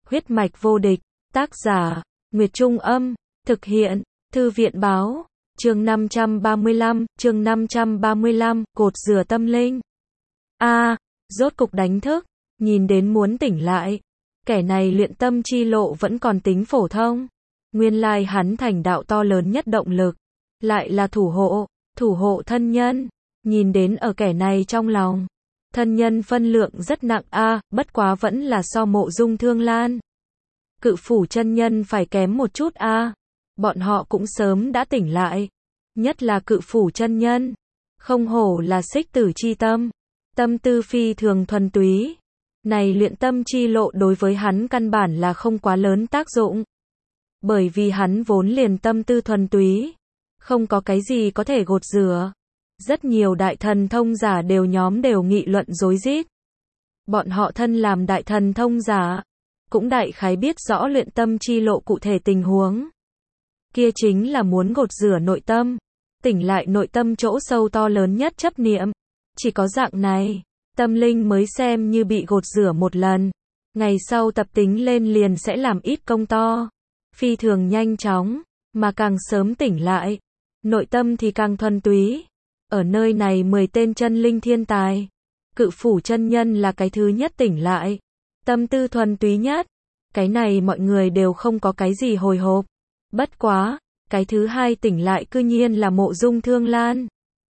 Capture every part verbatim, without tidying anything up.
Huyết mạch vô địch, tác giả, Nguyệt Trung Âm, thực hiện, Thư viện Báo, chương năm trăm ba mươi lăm, chương năm trăm ba mươi lăm, cột rửa tâm linh. A, rốt cục đánh thức, nhìn đến muốn tỉnh lại. Kẻ này luyện tâm chi lộ vẫn còn tính phổ thông. Nguyên lai hắn thành đạo to lớn nhất động lực, lại là thủ hộ, thủ hộ thân nhân. Nhìn đến ở kẻ này trong lòng, thân nhân phân lượng rất nặng a, bất quá vẫn là so Mộ Dung Thương Lan. Cự phủ chân nhân phải kém một chút a. Bọn họ cũng sớm đã tỉnh lại, nhất là cự phủ chân nhân, không hổ là xích tử chi tâm, tâm tư phi thường thuần túy. Này luyện tâm chi lộ đối với hắn căn bản là không quá lớn tác dụng, bởi vì hắn vốn liền tâm tư thuần túy, không có cái gì có thể gột rửa. Rất nhiều đại thần thông giả đều nhóm đều nghị luận rối rít. Bọn họ thân làm đại thần thông giả, cũng đại khái biết rõ luyện tâm chi lộ cụ thể tình huống. Kia chính là muốn gột rửa nội tâm, tỉnh lại nội tâm chỗ sâu to lớn nhất chấp niệm. Chỉ có dạng này, tâm linh mới xem như bị gột rửa một lần. Ngày sau tập tính lên liền sẽ làm ít công to, phi thường nhanh chóng, mà càng sớm tỉnh lại, nội tâm thì càng thuần túy. Ở nơi này mười tên chân linh thiên tài, cự phủ chân nhân là cái thứ nhất tỉnh lại, tâm tư thuần túy nhất. Cái này mọi người đều không có cái gì hồi hộp. Bất quá, cái thứ hai tỉnh lại cư nhiên là Mộ Dung Thương Lan.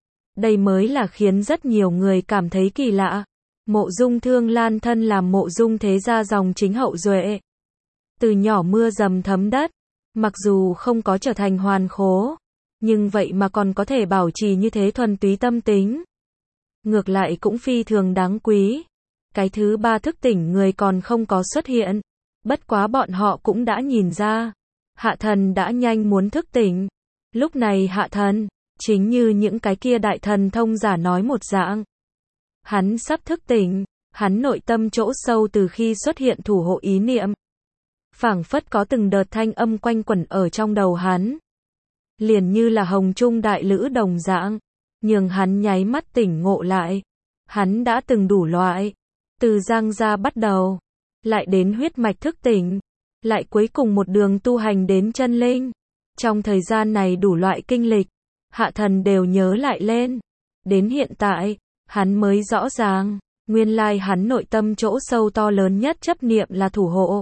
Đây mới là khiến rất nhiều người cảm thấy kỳ lạ. Mộ Dung Thương Lan thân làm Mộ Dung thế gia dòng chính hậu duệ, từ nhỏ mưa dầm thấm đất, mặc dù không có trở thành hoàn khố, nhưng vậy mà còn có thể bảo trì như thế thuần túy tâm tính. Ngược lại cũng phi thường đáng quý. Cái thứ ba thức tỉnh người còn không có xuất hiện. Bất quá bọn họ cũng đã nhìn ra, Hạ Thần đã nhanh muốn thức tỉnh. Lúc này Hạ Thần, chính như những cái kia đại thần thông giả nói một dạng. Hắn sắp thức tỉnh, hắn nội tâm chỗ sâu từ khi xuất hiện thủ hộ ý niệm. Phảng phất có từng đợt thanh âm quanh quẩn ở trong đầu hắn. Liền như là hồng trung đại lữ đồng dạng, nhường hắn nháy mắt tỉnh ngộ lại. Hắn đã từng đủ loại, từ giang gia bắt đầu, lại đến huyết mạch thức tỉnh, lại cuối cùng một đường tu hành đến chân linh. Trong thời gian này đủ loại kinh lịch, Hạ Thần đều nhớ lại lên. Đến hiện tại, hắn mới rõ ràng, nguyên lai hắn nội tâm chỗ sâu to lớn nhất chấp niệm là thủ hộ.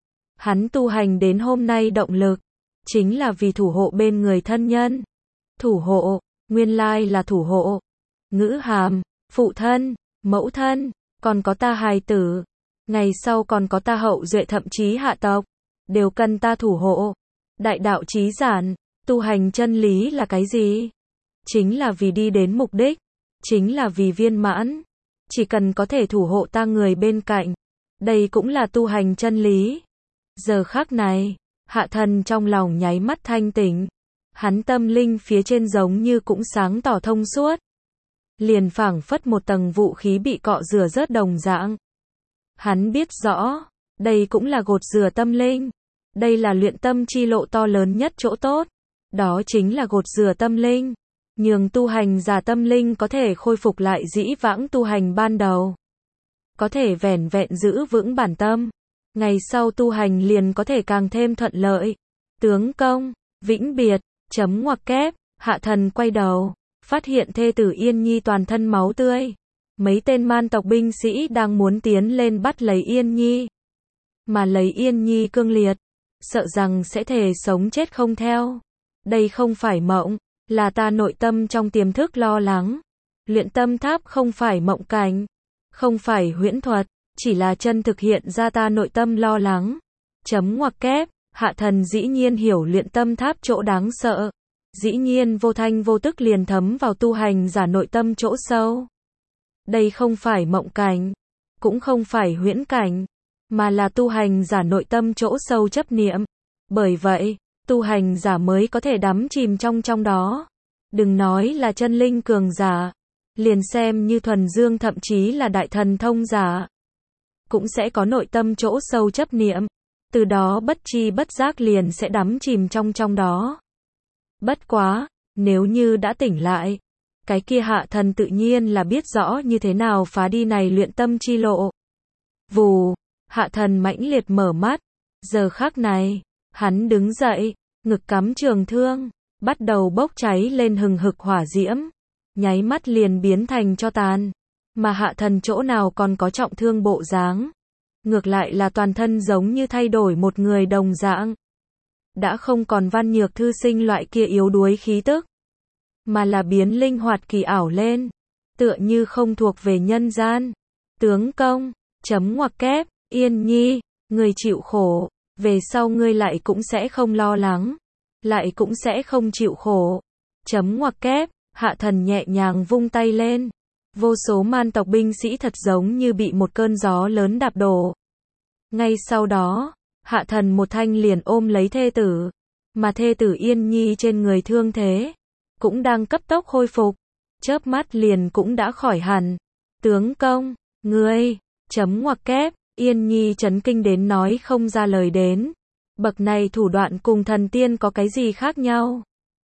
Hắn tu hành đến hôm nay động lực, chính là vì thủ hộ bên người thân nhân. Thủ hộ, nguyên lai là thủ hộ. Ngữ hàm, phụ thân, mẫu thân, còn có ta hài tử. Ngày sau còn có ta hậu duệ thậm chí hạ tộc, đều cần ta thủ hộ. Đại đạo chí giản, tu hành chân lý là cái gì? Chính là vì đi đến mục đích, chính là vì viên mãn. Chỉ cần có thể thủ hộ ta người bên cạnh, đây cũng là tu hành chân lý. Giờ khắc này, Hạ Thần trong lòng nháy mắt thanh tỉnh. Hắn tâm linh phía trên giống như cũng sáng tỏ thông suốt. Liền phảng phất một tầng vũ khí bị cọ rửa rớt đồng dạng. Hắn biết rõ, đây cũng là gột rửa tâm linh. Đây là luyện tâm chi lộ to lớn nhất chỗ tốt. Đó chính là gột rửa tâm linh, nhường tu hành giả tâm linh có thể khôi phục lại dĩ vãng tu hành ban đầu. Có thể vẻn vẹn giữ vững bản tâm. Ngày sau tu hành liền có thể càng thêm thuận lợi. Tướng công, vĩnh biệt, chấm ngoặc kép, Hạ Thần quay đầu, phát hiện thê tử Yên Nhi toàn thân máu tươi. Mấy tên man tộc binh sĩ đang muốn tiến lên bắt lấy Yên Nhi. Mà lấy Yên Nhi cương liệt, sợ rằng sẽ thề sống chết không theo. Đây không phải mộng, là ta nội tâm trong tiềm thức lo lắng. Luyện tâm tháp không phải mộng cảnh, không phải huyễn thuật, chỉ là chân thực hiện ra ta nội tâm lo lắng. Chấm ngoặc kép, Hạ Thần dĩ nhiên hiểu luyện tâm tháp chỗ đáng sợ. Dĩ nhiên vô thanh vô tức liền thấm vào tu hành giả nội tâm chỗ sâu. Đây không phải mộng cảnh, cũng không phải huyễn cảnh, mà là tu hành giả nội tâm chỗ sâu chấp niệm. Bởi vậy, tu hành giả mới có thể đắm chìm trong trong đó. Đừng nói là chân linh cường giả, liền xem như thuần dương thậm chí là đại thần thông giả, cũng sẽ có nội tâm chỗ sâu chấp niệm. Từ đó bất chi bất giác liền sẽ đắm chìm trong trong đó. Bất quá, nếu như đã tỉnh lại, cái kia Hạ Thần tự nhiên là biết rõ như thế nào phá đi này luyện tâm chi lộ. Vù, Hạ thần mãnh liệt mở mắt. Giờ khắc này, hắn đứng dậy, ngực cắm trường thương, bắt đầu bốc cháy lên hừng hực hỏa diễm, nháy mắt liền biến thành tro tàn. Mà hạ thần chỗ nào còn có trọng thương bộ dáng, ngược lại là toàn thân giống như thay đổi một người đồng dạng. Đã không còn Văn Nhược thư sinh loại kia yếu đuối khí tức, mà là biến linh hoạt kỳ ảo lên, tựa như không thuộc về nhân gian. Tướng công, chấm ngoặc kép, Yên Nhi, người chịu khổ, về sau ngươi lại cũng sẽ không lo lắng, lại cũng sẽ không chịu khổ. Chấm ngoặc kép, hạ thần nhẹ nhàng vung tay lên. Vô số man tộc binh sĩ thật giống như bị một cơn gió lớn đạp đổ. Ngay sau đó, hạ thần một thanh liền ôm lấy thê tử, mà thê tử Yên Nhi trên người thương thế, cũng đang cấp tốc khôi phục, chớp mắt liền cũng đã khỏi hẳn. Tướng công, ngươi, chấm ngoặc kép, Yên Nhi chấn kinh đến nói không ra lời đến. Bậc này thủ đoạn cùng thần tiên có cái gì khác nhau?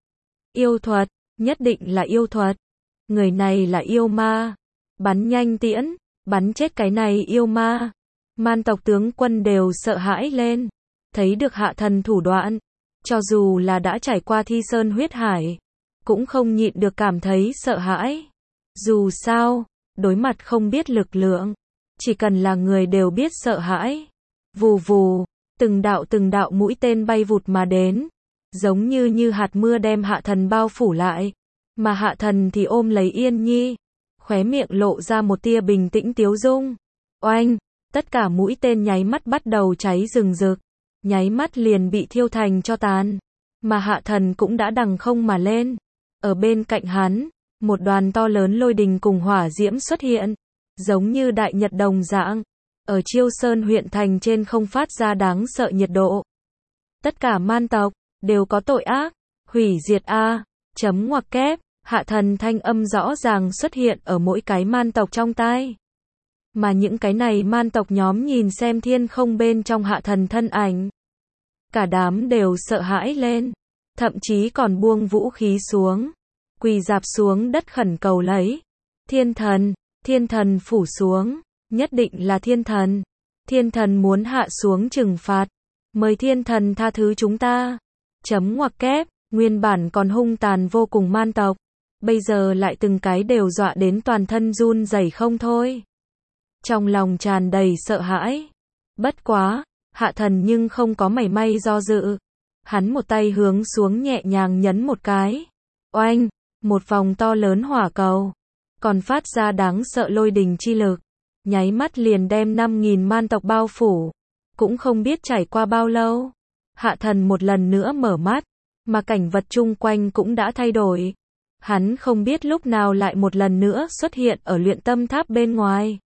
Yêu thuật, nhất định là yêu thuật. Người này là yêu ma. Bắn nhanh tiễn, bắn chết cái này yêu ma. Man tộc tướng quân đều sợ hãi lên. Thấy được hạ thần thủ đoạn, cho dù là đã trải qua thi sơn huyết hải, cũng không nhịn được cảm thấy sợ hãi. Dù sao, đối mặt không biết lực lượng, chỉ cần là người đều biết sợ hãi. Vù vù, từng đạo từng đạo mũi tên bay vụt mà đến, giống như như hạt mưa đem hạ thần bao phủ lại, mà hạ thần thì ôm lấy Yên Nhi, khóe miệng lộ ra một tia bình tĩnh tiếu dung. Oanh, tất cả mũi tên nháy mắt bắt đầu cháy rừng rực, nháy mắt liền bị thiêu thành tro tàn, mà hạ thần cũng đã đằng không mà lên. Ở bên cạnh hắn, một đoàn to lớn lôi đình cùng hỏa diễm xuất hiện, giống như đại nhật đồng dạng, ở Chiêu Sơn huyện thành trên không phát ra đáng sợ nhiệt độ. Tất cả man tộc đều có tội ác, hủy diệt a, chấm ngoặc kép, hạ thần thanh âm rõ ràng xuất hiện ở mỗi cái man tộc trong tai. Mà những cái này man tộc nhóm nhìn xem thiên không bên trong hạ thần thân ảnh, cả đám đều sợ hãi lên, thậm chí còn buông vũ khí xuống, quỳ rạp xuống đất khẩn cầu lấy. Thiên thần, thiên thần phủ xuống, nhất định là thiên thần. Thiên thần muốn hạ xuống trừng phạt, mời thiên thần tha thứ chúng ta. Chấm ngoặc kép, nguyên bản còn hung tàn vô cùng man tộc, bây giờ lại từng cái đều dọa đến toàn thân run rẩy không thôi. Trong lòng tràn đầy sợ hãi. Bất quá, hạ thần nhưng không có mảy may do dự. Hắn một tay hướng xuống nhẹ nhàng nhấn một cái. Oanh, một vòng to lớn hỏa cầu, còn phát ra đáng sợ lôi đình chi lực, nháy mắt liền đem năm nghìn man tộc bao phủ. Cũng không biết trải qua bao lâu, hạ thần một lần nữa mở mắt, mà cảnh vật chung quanh cũng đã thay đổi. Hắn không biết lúc nào lại một lần nữa xuất hiện ở luyện tâm tháp bên ngoài.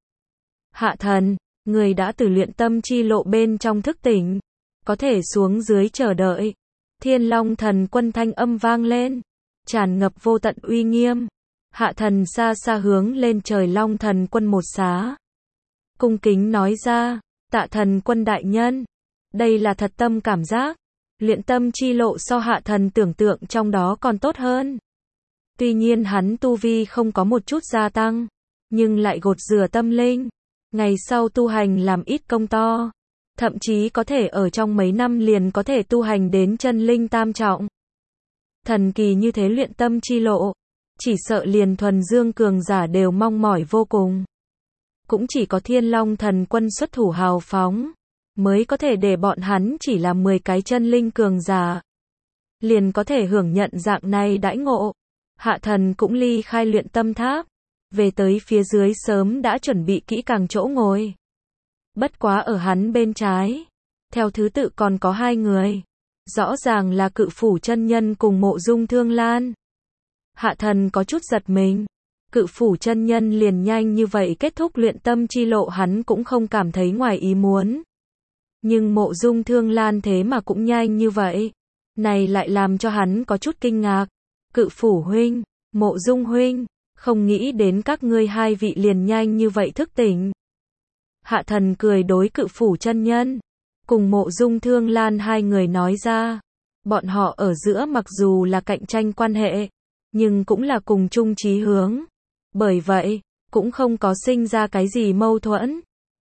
Hạ thần, người đã từ luyện tâm chi lộ bên trong thức tỉnh, có thể xuống dưới chờ đợi. Thiên Long thần quân thanh âm vang lên, tràn ngập vô tận uy nghiêm. Hạ thần xa xa hướng lên trời Long thần quân một xá, cung kính nói ra, tạ thần quân đại nhân. Đây là thật tâm cảm giác, luyện tâm chi lộ so hạ thần tưởng tượng trong đó còn tốt hơn. Tuy nhiên hắn tu vi không có một chút gia tăng, nhưng lại gột rửa tâm linh, ngày sau tu hành làm ít công to, thậm chí có thể ở trong mấy năm liền có thể tu hành đến chân linh tam trọng. Thần kỳ như thế luyện tâm chi lộ, chỉ sợ liền thuần dương cường giả đều mong mỏi vô cùng. Cũng chỉ có Thiên Long thần quân xuất thủ hào phóng, mới có thể để bọn hắn chỉ là mười cái chân linh cường giả, liền có thể hưởng nhận dạng này đãi ngộ. Hạ thần cũng ly khai luyện tâm tháp, về tới phía dưới sớm đã chuẩn bị kỹ càng chỗ ngồi. Bất quá ở hắn bên trái, theo thứ tự còn có hai người, rõ ràng là Cự Phủ chân nhân cùng Mộ Dung Thương Lan. Hạ thần có chút giật mình, Cự Phủ chân nhân liền nhanh như vậy kết thúc luyện tâm chi lộ hắn cũng không cảm thấy ngoài ý muốn. Nhưng Mộ Dung Thương Lan thế mà cũng nhanh như vậy, này lại làm cho hắn có chút kinh ngạc. Cự Phủ huynh, Mộ Dung huynh, không nghĩ đến các ngươi hai vị liền nhanh như vậy thức tỉnh. Hạ thần cười đối Cự Phủ chân nhân, cùng Mộ Dung Thương Lan hai người nói ra, bọn họ ở giữa mặc dù là cạnh tranh quan hệ, nhưng cũng là cùng chung chí hướng. Bởi vậy, cũng không có sinh ra cái gì mâu thuẫn.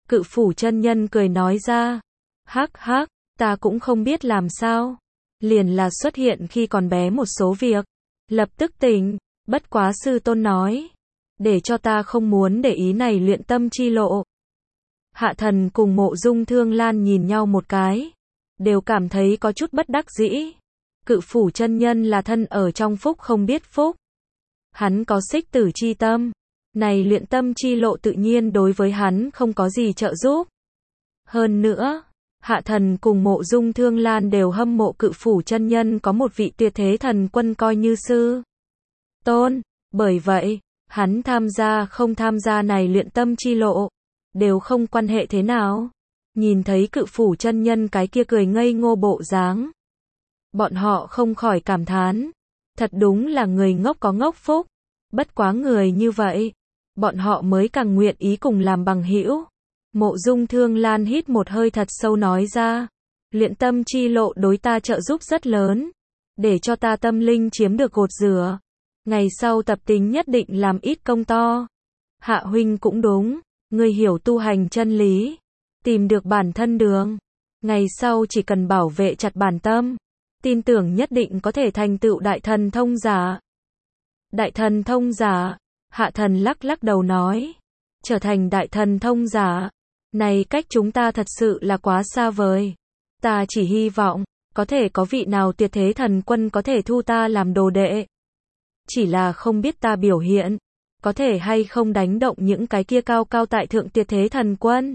Cự phủ chân nhân cười nói ra. Hắc hắc, ta cũng không biết làm sao. Liền là xuất hiện khi còn bé một số việc. Lập tức tỉnh, bất quá sư tôn nói. Để cho ta không muốn để ý này luyện tâm chi lộ. Hạ thần cùng Mộ Dung Thương Lan nhìn nhau một cái. Đều cảm thấy có chút bất đắc dĩ. Cự phủ chân nhân là thân ở trong phúc không biết phúc. Hắn có xích tử chi tâm. Này luyện tâm chi lộ tự nhiên đối với hắn không có gì trợ giúp. Hơn nữa, Hạ thần cùng Mộ Dung Thương Lan đều hâm mộ cự phủ chân nhân có một vị tuyệt thế thần quân coi như sư tôn. Bởi vậy, hắn tham gia không tham gia này luyện tâm chi lộ, đều không quan hệ thế nào. Nhìn thấy cự phủ chân nhân cái kia cười ngây ngô bộ dáng, bọn họ không khỏi cảm thán. Thật đúng là người ngốc có ngốc phúc. Bất quá người như vậy, bọn họ mới càng nguyện ý cùng làm bằng hữu. Mộ Dung Thương Lan hít một hơi thật sâu nói ra. Luyện tâm chi lộ đối ta trợ giúp rất lớn. Để cho ta tâm linh chiếm được cột dừa. Ngày sau tập tính nhất định làm ít công to. Hạ huynh cũng đúng. Ngươi hiểu tu hành chân lý. Tìm được bản thân đường. Ngày sau chỉ cần bảo vệ chặt bản tâm. Tin tưởng nhất định có thể thành tựu đại thần thông giả. Đại thần thông giả. Hạ thần lắc lắc đầu nói. Trở thành đại thần thông giả. Này cách chúng ta thật sự là quá xa vời. Ta chỉ hy vọng, có thể có vị nào tuyệt thế thần quân có thể thu ta làm đồ đệ. Chỉ là không biết ta biểu hiện, có thể hay không đánh động những cái kia cao cao tại thượng tuyệt thế thần quân.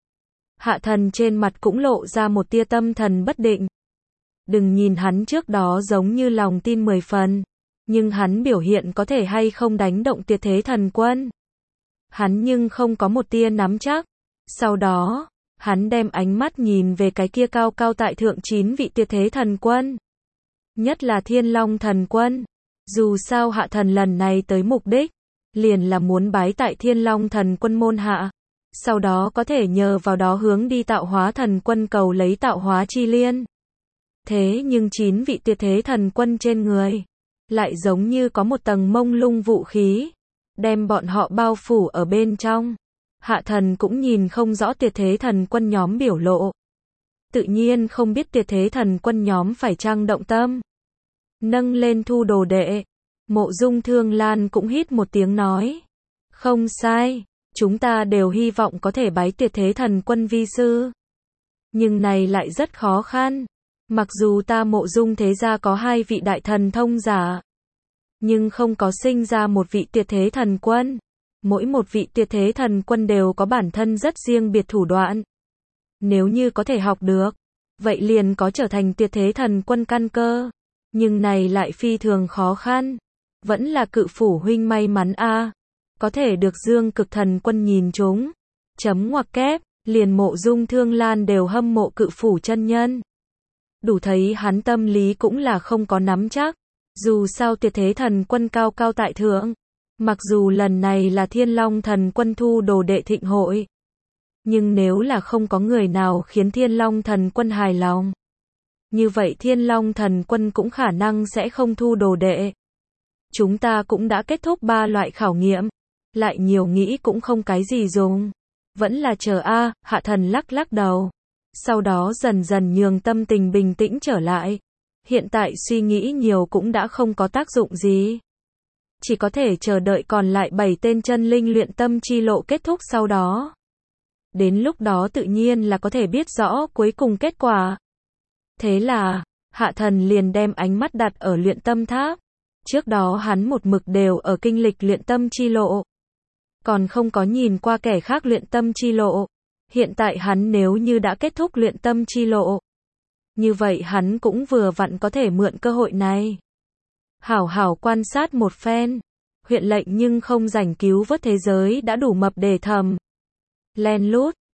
Hạ thần trên mặt cũng lộ ra một tia tâm thần bất định. Đừng nhìn hắn trước đó giống như lòng tin mười phần, nhưng hắn biểu hiện có thể hay không đánh động tuyệt thế thần quân. Hắn nhưng không có một tia nắm chắc. Sau đó, hắn đem ánh mắt nhìn về cái kia cao cao tại thượng chín vị tuyệt thế thần quân. Nhất là Thiên Long thần quân. Dù sao hạ thần lần này tới mục đích, liền là muốn bái tại Thiên Long thần quân môn hạ. Sau đó có thể nhờ vào đó hướng đi tạo hóa thần quân cầu lấy tạo hóa chi liên. Thế nhưng chín vị tuyệt thế thần quân trên người, lại giống như có một tầng mông lung vũ khí, đem bọn họ bao phủ ở bên trong. Hạ thần cũng nhìn không rõ tuyệt thế thần quân nhóm biểu lộ. Tự nhiên không biết tuyệt thế thần quân nhóm phải chăng động tâm. Nâng lên thu đồ đệ. Mộ Dung Thương Lan cũng hít một tiếng nói. Không sai, chúng ta đều hy vọng có thể bái tuyệt thế thần quân vi sư. Nhưng này lại rất khó khăn. Mặc dù ta Mộ Dung thế gia có hai vị đại thần thông giả, nhưng không có sinh ra một vị tuyệt thế thần quân. Mỗi một vị tuyệt thế thần quân đều có bản thân rất riêng biệt thủ đoạn. Nếu như có thể học được, vậy liền có trở thành tuyệt thế thần quân căn cơ. Nhưng này lại phi thường khó khăn. Vẫn là cự phủ huynh may mắn a, à. Có thể được Dương Cực thần quân nhìn chúng. Chấm ngoặc kép, liền Mộ Dung Thương Lan đều hâm mộ cự phủ chân nhân. Đủ thấy hắn tâm lý cũng là không có nắm chắc. Dù sao tuyệt thế thần quân cao cao tại thượng. Mặc dù lần này là Thiên Long thần quân thu đồ đệ thịnh hội, nhưng nếu là không có người nào khiến Thiên Long thần quân hài lòng, như vậy Thiên Long thần quân cũng khả năng sẽ không thu đồ đệ. Chúng ta cũng đã kết thúc ba loại khảo nghiệm, lại nhiều nghĩ cũng không cái gì dùng. Vẫn là chờ a, hạ thần lắc lắc đầu. Sau đó dần dần nhường tâm tình bình tĩnh trở lại. Hiện tại suy nghĩ nhiều cũng đã không có tác dụng gì. Chỉ có thể chờ đợi còn lại bảy tên chân linh luyện tâm chi lộ kết thúc sau đó. Đến lúc đó tự nhiên là có thể biết rõ cuối cùng kết quả. Thế là, hạ thần liền đem ánh mắt đặt ở luyện tâm tháp. Trước đó hắn một mực đều ở kinh lịch luyện tâm chi lộ. Còn không có nhìn qua kẻ khác luyện tâm chi lộ. Hiện tại hắn nếu như đã kết thúc luyện tâm chi lộ, như vậy hắn cũng vừa vặn có thể mượn cơ hội này. Hảo hảo quan sát một phen. Huyện lệnh nhưng không rảnh cứu vớt thế giới đã đủ mập để thầm. Len lút,